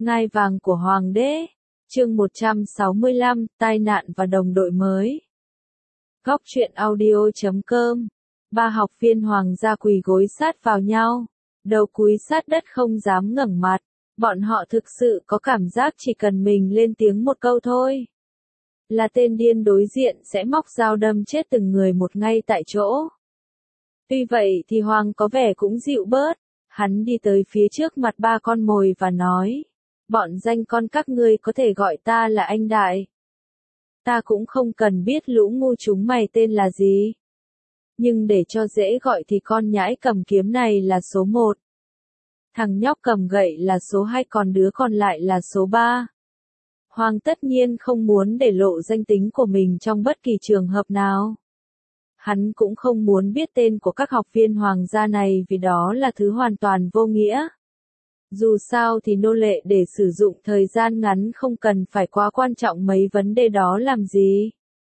Ngai vàng của Hoàng đế. Chương 165, tai nạn và đồng đội mới. Góc truyện audio.com. Ba học viên Hoàng gia quỳ gối sát vào nhau, đầu cúi sát đất không dám ngẩng mặt. Bọn họ thực sự có cảm giác chỉ cần mình lên tiếng một câu thôi, là tên điên đối diện sẽ móc dao đâm chết từng người một ngay tại chỗ. Tuy vậy thì Hoàng có vẻ cũng dịu bớt, hắn đi tới phía trước mặt ba con mồi và nói, bọn danh con các ngươi có thể gọi ta là anh đại. Ta cũng không cần biết lũ ngu chúng mày tên là gì. Nhưng để cho dễ gọi thì con nhãi cầm kiếm này là số 1. Thằng nhóc cầm gậy là số 2, còn đứa còn lại là số 3. Hoàng tất nhiên không muốn để lộ danh tính của mình trong bất kỳ trường hợp nào. Hắn cũng không muốn biết tên của các học viên hoàng gia này vì đó là thứ hoàn toàn vô nghĩa. Dù sao thì nô lệ để sử dụng thời gian ngắn không cần phải quá quan trọng mấy vấn đề đó làm gì.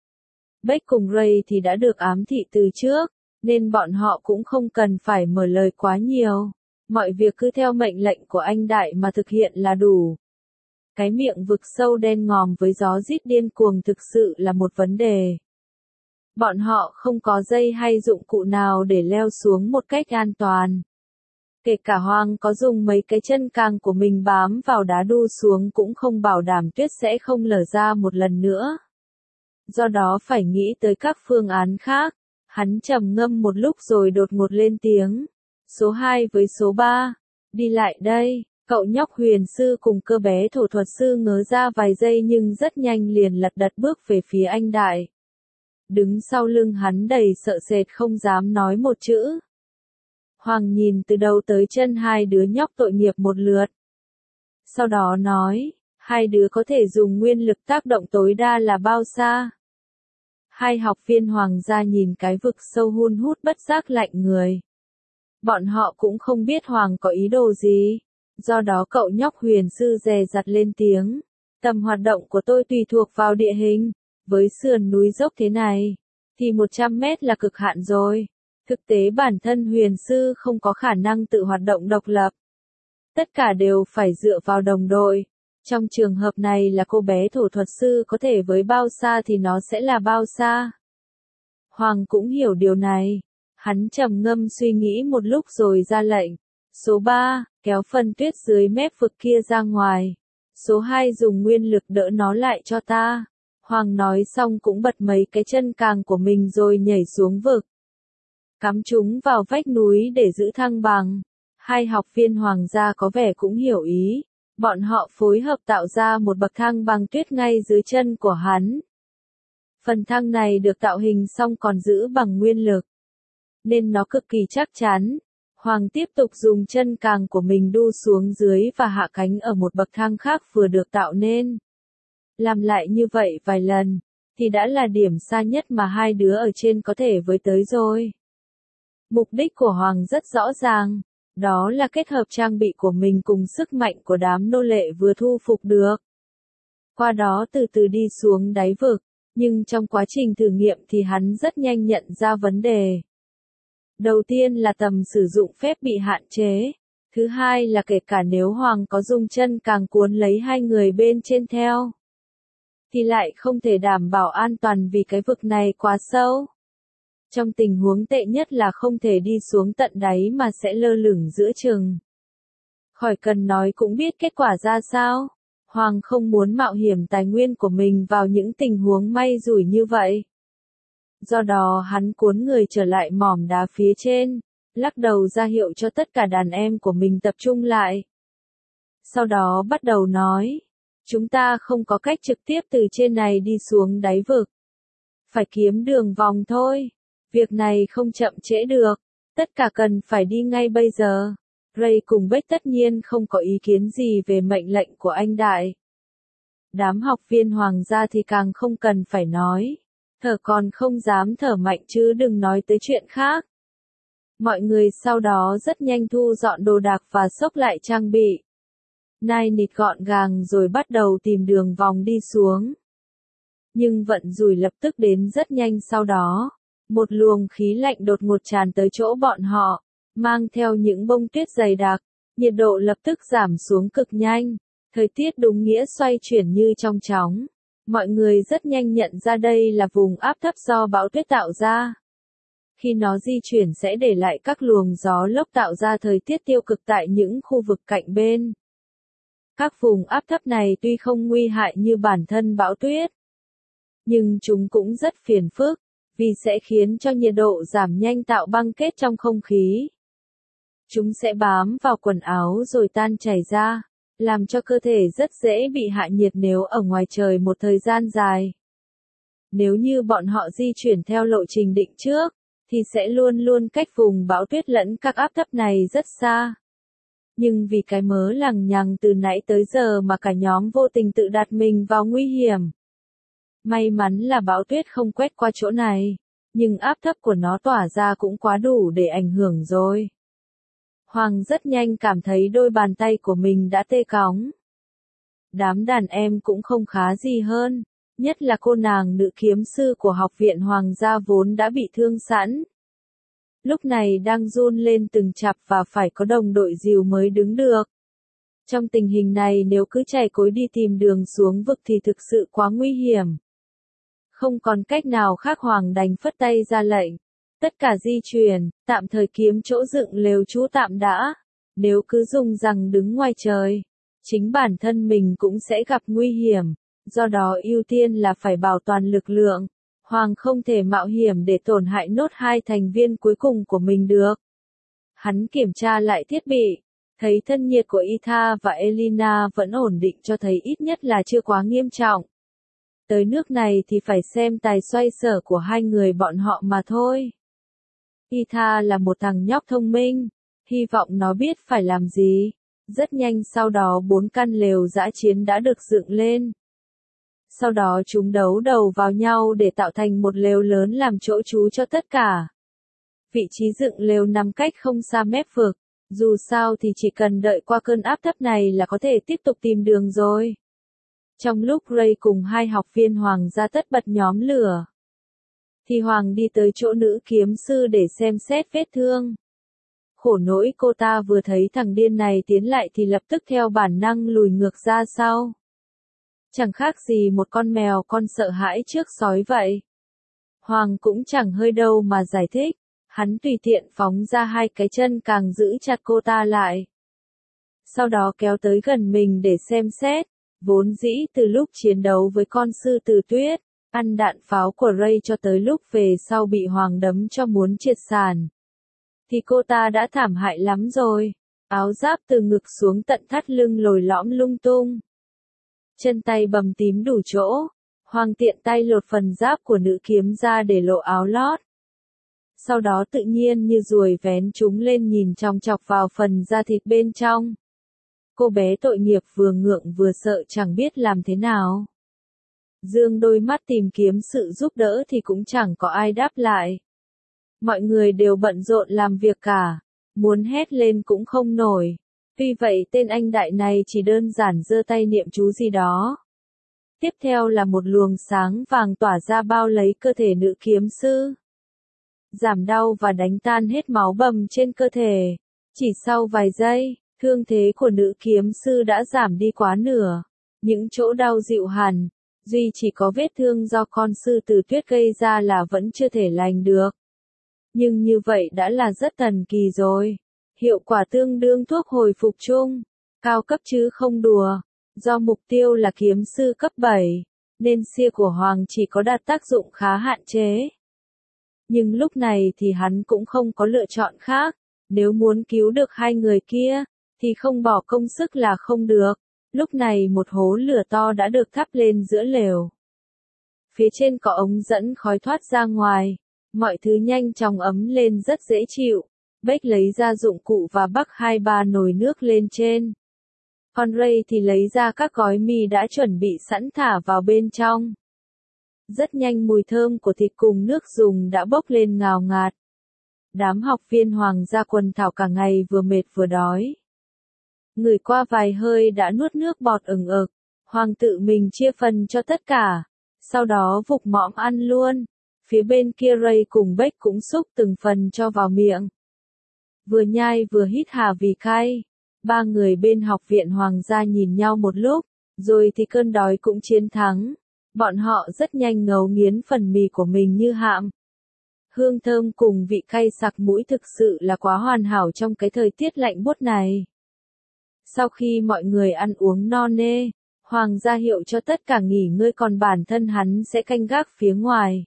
Beck cùng Ray thì đã được ám thị từ trước, nên bọn họ cũng không cần phải mở lời quá nhiều. Mọi việc cứ theo mệnh lệnh của anh đại mà thực hiện là đủ. Cái miệng vực sâu đen ngòm với gió rít điên cuồng thực sự là một vấn đề. Bọn họ không có dây hay dụng cụ nào để leo xuống một cách an toàn. Kể cả Hoàng có dùng mấy cái chân càng của mình bám vào đá đu xuống cũng không bảo đảm tuyết sẽ không lở ra một lần nữa. Do đó phải nghĩ tới các phương án khác. Hắn trầm ngâm một lúc rồi đột ngột lên tiếng. Số 2 với số 3, đi lại đây. Cậu nhóc huyền sư cùng cơ bé thổ thuật sư ngớ ra vài giây nhưng rất nhanh liền lật đật bước về phía anh đại. Đứng sau lưng hắn đầy sợ sệt không dám nói một chữ. Hoàng nhìn từ đầu tới chân hai đứa nhóc tội nghiệp một lượt. Sau đó nói, hai đứa có thể dùng nguyên lực tác động tối đa là bao xa? Hai học viên hoàng gia nhìn cái vực sâu hun hút bất giác lạnh người. Bọn họ cũng không biết Hoàng có ý đồ gì. Do đó cậu nhóc huyền sư dè dặt lên tiếng. Tầm hoạt động của tôi tùy thuộc vào địa hình. Với sườn núi dốc thế này, thì 100 mét là cực hạn rồi. Thực tế bản thân huyền sư không có khả năng tự hoạt động độc lập. Tất cả đều phải dựa vào đồng đội. Trong trường hợp này là cô bé thổ thuật sư có thể với bao xa thì nó sẽ là bao xa. Hoàng cũng hiểu điều này. Hắn trầm ngâm suy nghĩ một lúc rồi ra lệnh. Số 3, kéo phần tuyết dưới mép vực kia ra ngoài. Số 2 dùng nguyên lực đỡ nó lại cho ta. Hoàng nói xong cũng bật mấy cái chân càng của mình rồi nhảy xuống vực. Cắm chúng vào vách núi để giữ thăng bằng. Hai học viên hoàng gia có vẻ cũng hiểu ý. Bọn họ phối hợp tạo ra một bậc thang bằng tuyết ngay dưới chân của hắn. Phần thang này được tạo hình xong còn giữ bằng nguyên lực, nên nó cực kỳ chắc chắn. Hoàng tiếp tục dùng chân càng của mình đu xuống dưới và hạ cánh ở một bậc thang khác vừa được tạo nên. Làm lại như vậy vài lần, thì đã là điểm xa nhất mà hai đứa ở trên có thể với tới rồi. Mục đích của Hoàng rất rõ ràng, đó là kết hợp trang bị của mình cùng sức mạnh của đám nô lệ vừa thu phục được. Qua đó từ từ đi xuống đáy vực, nhưng trong quá trình thử nghiệm thì hắn rất nhanh nhận ra vấn đề. Đầu tiên là tầm sử dụng phép bị hạn chế. Thứ hai là kể cả nếu Hoàng có dùng chân càng cuốn lấy hai người bên trên theo, thì lại không thể đảm bảo an toàn vì cái vực này quá sâu. Trong tình huống tệ nhất là không thể đi xuống tận đáy mà sẽ lơ lửng giữa chừng. Khỏi cần nói cũng biết kết quả ra sao. Hoàng không muốn mạo hiểm tài nguyên của mình vào những tình huống may rủi như vậy. Do đó hắn cuốn người trở lại mỏm đá phía trên, lắc đầu ra hiệu cho tất cả đàn em của mình tập trung lại. Sau đó bắt đầu nói, chúng ta không có cách trực tiếp từ trên này đi xuống đáy vực. Phải kiếm đường vòng thôi. Việc này không chậm trễ được. Tất cả cần phải đi ngay bây giờ. Ray cùng Beck tất nhiên không có ý kiến gì về mệnh lệnh của anh đại. Đám học viên hoàng gia thì càng không cần phải nói. Thở còn không dám thở mạnh chứ đừng nói tới chuyện khác. Mọi người sau đó rất nhanh thu dọn đồ đạc và xốc lại trang bị. Nai nịt gọn gàng rồi bắt đầu tìm đường vòng đi xuống. Nhưng vận rủi lập tức đến rất nhanh sau đó. Một luồng khí lạnh đột ngột tràn tới chỗ bọn họ, mang theo những bông tuyết dày đặc, nhiệt độ lập tức giảm xuống cực nhanh. Thời tiết đúng nghĩa xoay chuyển như trong chóng. Mọi người rất nhanh nhận ra đây là vùng áp thấp do bão tuyết tạo ra. Khi nó di chuyển sẽ để lại các luồng gió lốc tạo ra thời tiết tiêu cực tại những khu vực cạnh bên. Các vùng áp thấp này tuy không nguy hại như bản thân bão tuyết, nhưng chúng cũng rất phiền phức, vì sẽ khiến cho nhiệt độ giảm nhanh tạo băng kết trong không khí. Chúng sẽ bám vào quần áo rồi tan chảy ra, làm cho cơ thể rất dễ bị hạ nhiệt nếu ở ngoài trời một thời gian dài. Nếu như bọn họ di chuyển theo lộ trình định trước, thì sẽ luôn luôn cách vùng bão tuyết lẫn các áp thấp này rất xa. Nhưng vì cái mớ lằng nhằng từ nãy tới giờ mà cả nhóm vô tình tự đặt mình vào nguy hiểm. May mắn là bão tuyết không quét qua chỗ này, nhưng áp thấp của nó tỏa ra cũng quá đủ để ảnh hưởng rồi. Hoàng rất nhanh cảm thấy đôi bàn tay của mình đã tê cóng. Đám đàn em cũng không khá gì hơn, nhất là cô nàng nữ kiếm sư của học viện Hoàng gia vốn đã bị thương sẵn. Lúc này đang run lên từng chặp và phải có đồng đội dìu mới đứng được. Trong tình hình này nếu cứ chạy cối đi tìm đường xuống vực thì thực sự quá nguy hiểm. Không còn cách nào khác, Hoàng đành phất tay ra lệnh. Tất cả di chuyển, tạm thời kiếm chỗ dựng lều trú tạm đã. Nếu cứ dùng rằng đứng ngoài trời, chính bản thân mình cũng sẽ gặp nguy hiểm. Do đó ưu tiên là phải bảo toàn lực lượng. Hoàng không thể mạo hiểm để tổn hại nốt hai thành viên cuối cùng của mình được. Hắn kiểm tra lại thiết bị, thấy thân nhiệt của Itha và Elina vẫn ổn định, cho thấy ít nhất là chưa quá nghiêm trọng. Tới nước này thì phải xem tài xoay sở của hai người bọn họ mà thôi. Itha là một thằng nhóc thông minh, hy vọng nó biết phải làm gì. Rất nhanh sau đó 4 căn lều dã chiến đã được dựng lên. Sau đó chúng đấu đầu vào nhau để tạo thành một lều lớn làm chỗ trú cho tất cả. Vị trí dựng lều nằm cách không xa mép vực, dù sao thì chỉ cần đợi qua cơn áp thấp này là có thể tiếp tục tìm đường rồi. Trong lúc Ray cùng hai học viên Hoàng gia tất bật nhóm lửa, thì Hoàng đi tới chỗ nữ kiếm sư để xem xét vết thương. Khổ nỗi cô ta vừa thấy thằng điên này tiến lại thì lập tức theo bản năng lùi ngược ra sau. Chẳng khác gì một con mèo con sợ hãi trước sói vậy. Hoàng cũng chẳng hơi đâu mà giải thích, hắn tùy tiện phóng ra hai cái chân càng giữ chặt cô ta lại. Sau đó kéo tới gần mình để xem xét, vốn dĩ từ lúc chiến đấu với con sư tử tuyết, ăn đạn pháo của Ray cho tới lúc về sau bị Hoàng đấm cho muốn triệt sản. Thì cô ta đã thảm hại lắm rồi, áo giáp từ ngực xuống tận thắt lưng lồi lõm lung tung. Chân tay bầm tím đủ chỗ, Hoàng tiện tay lột phần giáp của nữ kiếm ra để lộ áo lót. Sau đó tự nhiên như ruồi vén chúng lên nhìn chòng chọc vào phần da thịt bên trong. Cô bé tội nghiệp vừa ngượng vừa sợ chẳng biết làm thế nào. Dương đôi mắt tìm kiếm sự giúp đỡ thì cũng chẳng có ai đáp lại. Mọi người đều bận rộn làm việc cả, muốn hét lên cũng không nổi. Tuy vậy tên anh đại này chỉ đơn giản giơ tay niệm chú gì đó. Tiếp theo là một luồng sáng vàng tỏa ra bao lấy cơ thể nữ kiếm sư. Giảm đau và đánh tan hết máu bầm trên cơ thể. Chỉ sau vài giây, thương thế của nữ kiếm sư đã giảm đi quá nửa. Những chỗ đau dịu hẳn, duy chỉ có vết thương do con sư tử tuyết gây ra là vẫn chưa thể lành được. Nhưng như vậy đã là rất thần kỳ rồi. Hiệu quả tương đương thuốc hồi phục chung, cao cấp chứ không đùa. Do mục tiêu là kiếm sư cấp 7, nên xia của Hoàng chỉ có đạt tác dụng khá hạn chế. Nhưng lúc này thì hắn cũng không có lựa chọn khác, nếu muốn cứu được hai người kia, thì không bỏ công sức là không được. Lúc này một hố lửa to đã được thắp lên giữa lều. Phía trên có ống dẫn khói thoát ra ngoài, mọi thứ nhanh chóng ấm lên rất dễ chịu. Beck lấy ra dụng cụ và bắc 2-3 nồi nước lên trên. Còn Ray thì lấy ra các gói mì đã chuẩn bị sẵn thả vào bên trong. Rất nhanh mùi thơm của thịt cùng nước dùng đã bốc lên ngào ngạt. Đám học viên Hoàng gia quần thảo cả ngày vừa mệt vừa đói. Ngửi qua vài hơi đã nuốt nước bọt ừng ực. Hoàng tự mình chia phần cho tất cả. Sau đó vục mõm ăn luôn. Phía bên kia Ray cùng Beck cũng xúc từng phần cho vào miệng. Vừa nhai vừa hít hà vì cay. Ba người bên học viện hoàng gia nhìn nhau một lúc, rồi thì cơn đói cũng chiến thắng. Bọn họ rất nhanh ngấu nghiến phần mì của mình như hạm. Hương thơm cùng vị cay sặc mũi thực sự là quá hoàn hảo trong cái thời tiết lạnh buốt này. Sau khi mọi người ăn uống no nê, hoàng gia hiệu cho tất cả nghỉ ngơi còn bản thân hắn sẽ canh gác phía ngoài.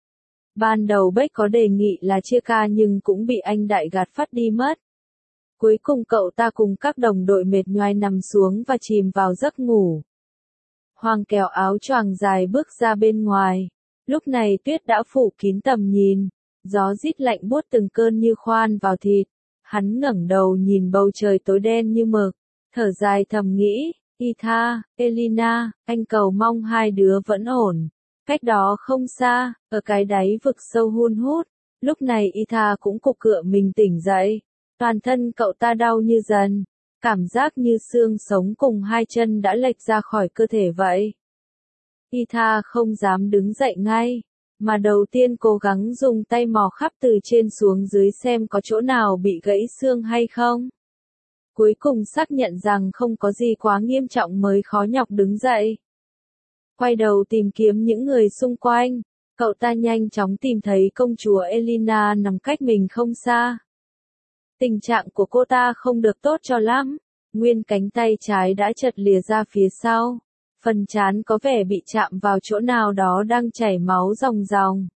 Ban đầu Bách có đề nghị là chia ca nhưng cũng bị anh đại gạt phát đi mất. Cuối cùng cậu ta cùng các đồng đội mệt nhoài nằm xuống và chìm vào giấc ngủ. Hoàng kéo áo choàng dài bước ra bên ngoài. Lúc này tuyết đã phủ kín tầm nhìn, gió rít lạnh buốt từng cơn như khoan vào thịt. Hắn ngẩng đầu nhìn bầu trời tối đen như mực, thở dài thầm nghĩ, Etha, Elina, anh cầu mong hai đứa vẫn ổn. Cách đó không xa, ở cái đáy vực sâu hun hút, lúc này Etha cũng cục cựa mình tỉnh dậy. Toàn thân cậu ta đau như dần, cảm giác như xương sống cùng hai chân đã lệch ra khỏi cơ thể vậy. Etha không dám đứng dậy ngay, mà đầu tiên cố gắng dùng tay mò khắp từ trên xuống dưới xem có chỗ nào bị gãy xương hay không. Cuối cùng xác nhận rằng không có gì quá nghiêm trọng mới khó nhọc đứng dậy. Quay đầu tìm kiếm những người xung quanh, cậu ta nhanh chóng tìm thấy công chúa Elina nằm cách mình không xa. Tình trạng của cô ta không được tốt cho lắm, nguyên cánh tay trái đã chật lìa ra phía sau, phần trán có vẻ bị chạm vào chỗ nào đó đang chảy máu ròng ròng.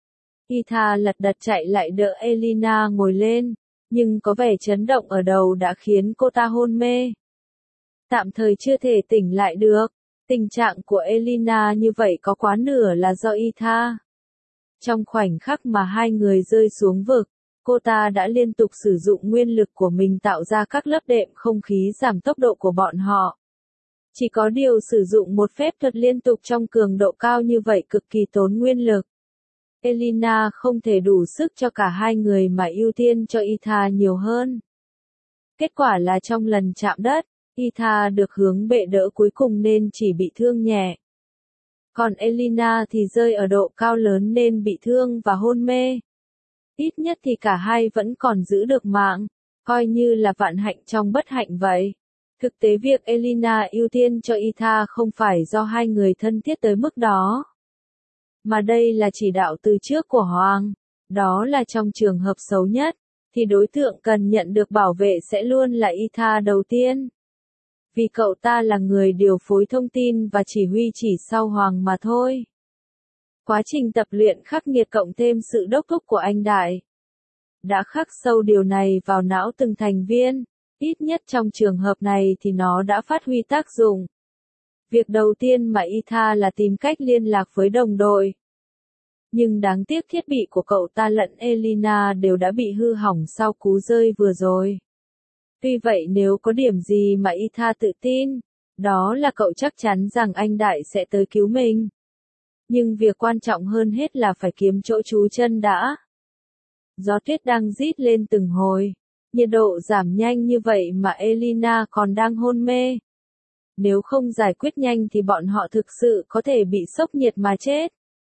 Etha lật đật chạy lại đỡ Elina ngồi lên, nhưng có vẻ chấn động ở đầu đã khiến cô ta hôn mê. Tạm thời chưa thể tỉnh lại được, tình trạng của Elina như vậy có quá nửa là do Etha. Trong khoảnh khắc mà hai người rơi xuống vực, cô ta đã liên tục sử dụng nguyên lực của mình tạo ra các lớp đệm không khí giảm tốc độ của bọn họ. Chỉ có điều sử dụng một phép thuật liên tục trong cường độ cao như vậy cực kỳ tốn nguyên lực. Elina không thể đủ sức cho cả hai người mà ưu tiên cho Etha nhiều hơn. Kết quả là trong lần chạm đất, Etha được hướng bệ đỡ cuối cùng nên chỉ bị thương nhẹ. Còn Elina thì rơi ở độ cao lớn nên bị thương và hôn mê. Ít nhất thì cả hai vẫn còn giữ được mạng, coi như là vạn hạnh trong bất hạnh vậy. Thực tế việc Elina ưu tiên cho Etha không phải do hai người thân thiết tới mức đó, mà đây là chỉ đạo từ trước của Hoàng. Đó là trong trường hợp xấu nhất, thì đối tượng cần nhận được bảo vệ sẽ luôn là Etha đầu tiên. Vì cậu ta là người điều phối thông tin và chỉ huy chỉ sau Hoàng mà thôi. Quá trình tập luyện khắc nghiệt cộng thêm sự đốc thúc của anh Đại đã khắc sâu điều này vào não từng thành viên, ít nhất trong trường hợp này thì nó đã phát huy tác dụng. Việc đầu tiên mà Etha là tìm cách liên lạc với đồng đội. Nhưng đáng tiếc thiết bị của cậu ta lẫn Elina đều đã bị hư hỏng sau cú rơi vừa rồi. Tuy vậy nếu có điểm gì mà Etha tự tin, đó là cậu chắc chắn rằng anh Đại sẽ tới cứu mình. Nhưng việc quan trọng hơn hết là phải kiếm chỗ trú chân đã. Gió tuyết đang rít lên từng hồi. Nhiệt độ giảm nhanh như vậy mà Elina còn đang hôn mê. Nếu không giải quyết nhanh thì bọn họ thực sự có thể bị sốc nhiệt mà chết.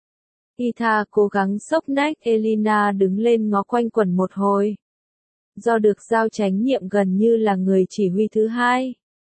Etha cố gắng xốc nách Elina đứng lên ngó quanh quẩn một hồi. Do được giao trách nhiệm gần như là người chỉ huy thứ hai,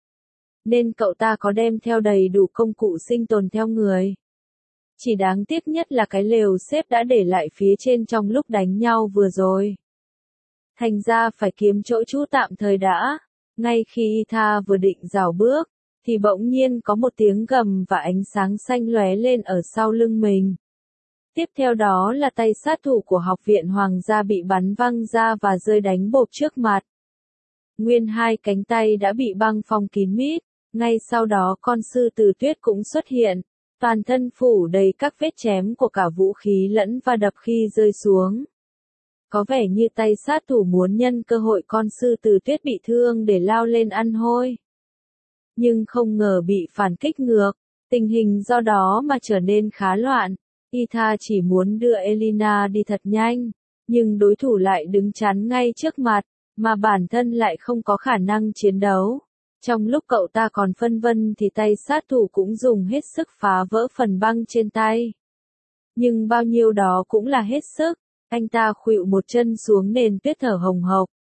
nên cậu ta có đem theo đầy đủ công cụ sinh tồn theo người. Chỉ đáng tiếc nhất là cái lều xếp đã để lại phía trên trong lúc đánh nhau vừa rồi. Thành ra phải kiếm chỗ trú tạm thời đã. Ngay khi Etha vừa định rảo bước, thì bỗng nhiên có một tiếng gầm và ánh sáng xanh lóe lên ở sau lưng mình. Tiếp theo đó là tay sát thủ của học viện hoàng gia bị bắn văng ra và rơi đánh bộp trước mặt. Nguyên hai cánh tay đã bị băng phong kín mít, ngay sau đó con sư tử tuyết cũng xuất hiện, toàn thân phủ đầy các vết chém của cả vũ khí lẫn va đập khi rơi xuống. Có vẻ như tay sát thủ muốn nhân cơ hội con sư tử tuyết bị thương để lao lên ăn hôi. Nhưng không ngờ bị phản kích ngược, tình hình do đó mà trở nên khá loạn. Etha chỉ muốn đưa Elina đi thật nhanh, nhưng đối thủ lại đứng chắn ngay trước mặt, mà bản thân lại không có khả năng chiến đấu. Trong lúc cậu ta còn phân vân thì tay sát thủ cũng dùng hết sức phá vỡ phần băng trên tay. Nhưng bao nhiêu đó cũng là hết sức, anh ta khuỵu một chân xuống nền tuyết thở hồng hộc,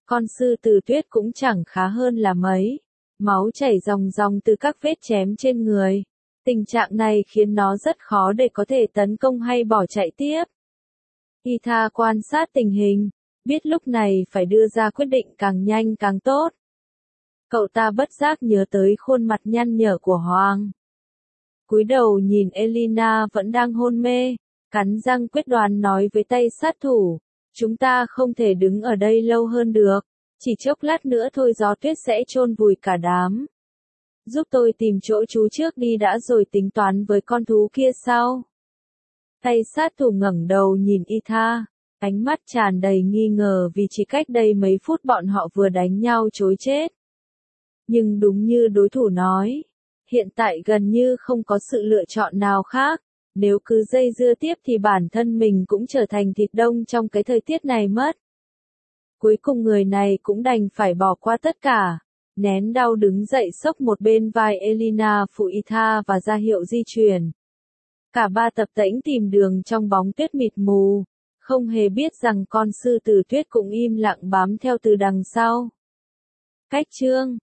Con sư tử tuyết cũng chẳng khá hơn là mấy. Máu chảy ròng ròng từ các vết chém trên người. Tình trạng này khiến nó rất khó để có thể tấn công hay bỏ chạy tiếp. Ita quan sát tình hình, biết lúc này phải đưa ra quyết định càng nhanh càng tốt. Cậu ta bất giác nhớ tới khuôn mặt nhăn nhở của Hoàng. Cúi đầu nhìn Elina vẫn đang hôn mê, cắn răng quyết đoán nói với tay sát thủ, chúng ta không thể đứng ở đây lâu hơn được, chỉ chốc lát nữa thôi gió tuyết sẽ chôn vùi cả đám. Giúp tôi tìm chỗ trú trước đi đã rồi tính toán với con thú kia sau. Tay sát thủ ngẩng đầu nhìn Ita, ánh mắt tràn đầy nghi ngờ vì chỉ cách đây mấy phút bọn họ vừa đánh nhau trối chết. Nhưng đúng như đối thủ nói, hiện tại gần như không có sự lựa chọn nào khác, nếu cứ dây dưa tiếp thì bản thân mình cũng trở thành thịt đông trong cái thời tiết này mất. Cuối cùng người này cũng đành phải bỏ qua tất cả, nén đau đứng dậy xốc một bên vai Elina phụ Ita và ra hiệu di chuyển. Cả ba tập tễnh tìm đường trong bóng tuyết mịt mù, không hề biết rằng con sư tử tuyết cũng im lặng bám theo từ đằng sau. Cách chương